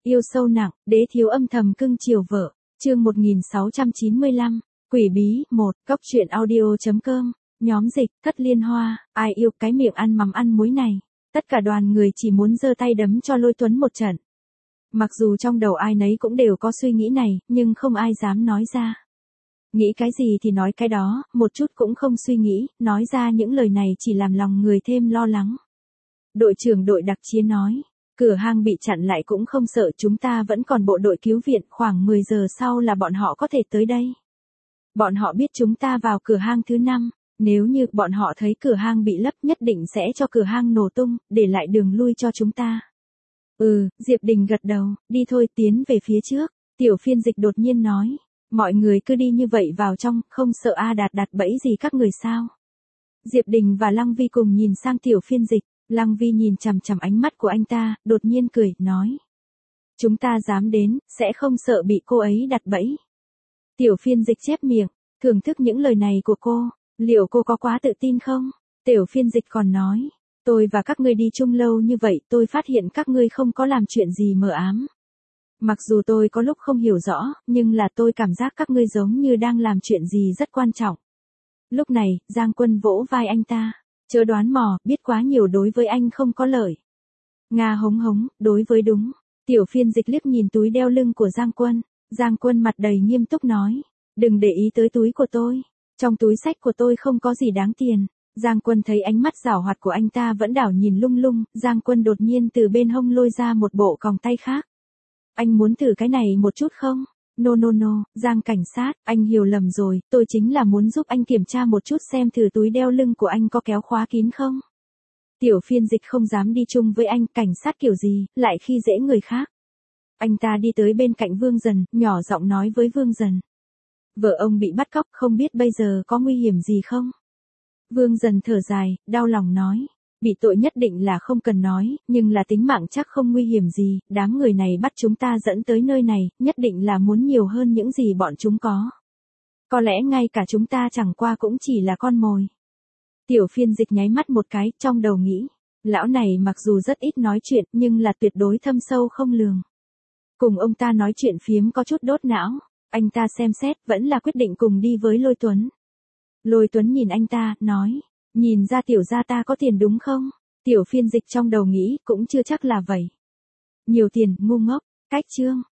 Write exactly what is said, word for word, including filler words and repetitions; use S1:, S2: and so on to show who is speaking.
S1: Yêu sâu nặng, đế thiếu âm thầm cưng chiều vợ. Chương một nghìn sáu trăm chín mươi lăm, Quỷ bí, một, Cốc truyện audio.com, nhóm dịch, Thất Liên Hoa, ai yêu cái miệng ăn mắm ăn muối này. Tất cả đoàn người chỉ muốn giơ tay đấm cho Lôi Tuấn một trận. Mặc dù trong đầu ai nấy cũng đều có suy nghĩ này, nhưng không ai dám nói ra. Nghĩ cái gì thì nói cái đó, một chút cũng không suy nghĩ, nói ra những lời này chỉ làm lòng người thêm lo lắng. Đội trưởng đội đặc chiến nói, cửa hang bị chặn lại cũng không sợ, chúng ta vẫn còn bộ đội cứu viện, khoảng mười giờ sau là bọn họ có thể tới đây. Bọn họ biết chúng ta vào cửa hang thứ năm, nếu như bọn họ thấy cửa hang bị lấp nhất định sẽ cho cửa hang nổ tung, để lại đường lui cho chúng ta. Ừ, Diệp Đình gật đầu, đi thôi, tiến về phía trước. Tiểu phiên dịch đột nhiên nói, mọi người cứ đi như vậy vào trong, không sợ A Đạt đặt bẫy gì các người sao? Diệp Đình và Lăng Vi cùng nhìn sang tiểu phiên dịch, Lăng Vi nhìn chằm chằm ánh mắt của anh ta, đột nhiên cười, nói. Chúng ta dám đến, sẽ không sợ bị cô ấy đặt bẫy. Tiểu phiên dịch chép miệng, thưởng thức những lời này của cô, liệu cô có quá tự tin không? Tiểu phiên dịch còn nói, tôi và các ngươi đi chung lâu như vậy, tôi phát hiện các ngươi không có làm chuyện gì mờ ám. Mặc dù tôi có lúc không hiểu rõ, nhưng là tôi cảm giác các ngươi giống như đang làm chuyện gì rất quan trọng. Lúc này, Giang Quân vỗ vai anh ta, chớ đoán mò, biết quá nhiều đối với anh không có lợi. Nga hống hống, đối với đúng. Tiểu phiên dịch liếc nhìn túi đeo lưng của Giang Quân, Giang Quân mặt đầy nghiêm túc nói, đừng để ý tới túi của tôi, trong túi xách của tôi không có gì đáng tiền. Giang Quân thấy ánh mắt giảo hoạt của anh ta vẫn đảo nhìn lung lung, Giang Quân đột nhiên từ bên hông lôi ra một bộ còng tay khác. Anh muốn thử cái này một chút không? No no no, Giang cảnh sát, anh hiểu lầm rồi, tôi chính là muốn giúp anh kiểm tra một chút xem thử túi đeo lưng của anh có kéo khóa kín không. Tiểu phiên dịch không dám đi chung với anh, cảnh sát kiểu gì, lại khi dễ người khác. Anh ta đi tới bên cạnh Vương Dần, nhỏ giọng nói với Vương Dần. Vợ ông bị bắt cóc, không biết bây giờ có nguy hiểm gì không? Vương Dần thở dài, đau lòng nói. Bị tội nhất định là không cần nói, nhưng là tính mạng chắc không nguy hiểm gì, đám người này bắt chúng ta dẫn tới nơi này, nhất định là muốn nhiều hơn những gì bọn chúng có. Có lẽ ngay cả chúng ta chẳng qua cũng chỉ là con mồi. Tiểu phiên dịch nháy mắt một cái, trong đầu nghĩ, lão này mặc dù rất ít nói chuyện, nhưng là tuyệt đối thâm sâu không lường. Cùng ông ta nói chuyện phiếm có chút đốt não, anh ta xem xét, vẫn là quyết định cùng đi với Lôi Tuấn. Lôi Tuấn nhìn anh ta, nói. Nhìn ra tiểu gia ta có tiền đúng không? Tiểu phiên dịch trong đầu nghĩ, cũng chưa chắc là vậy. Nhiều tiền, ngu ngốc, cách chương.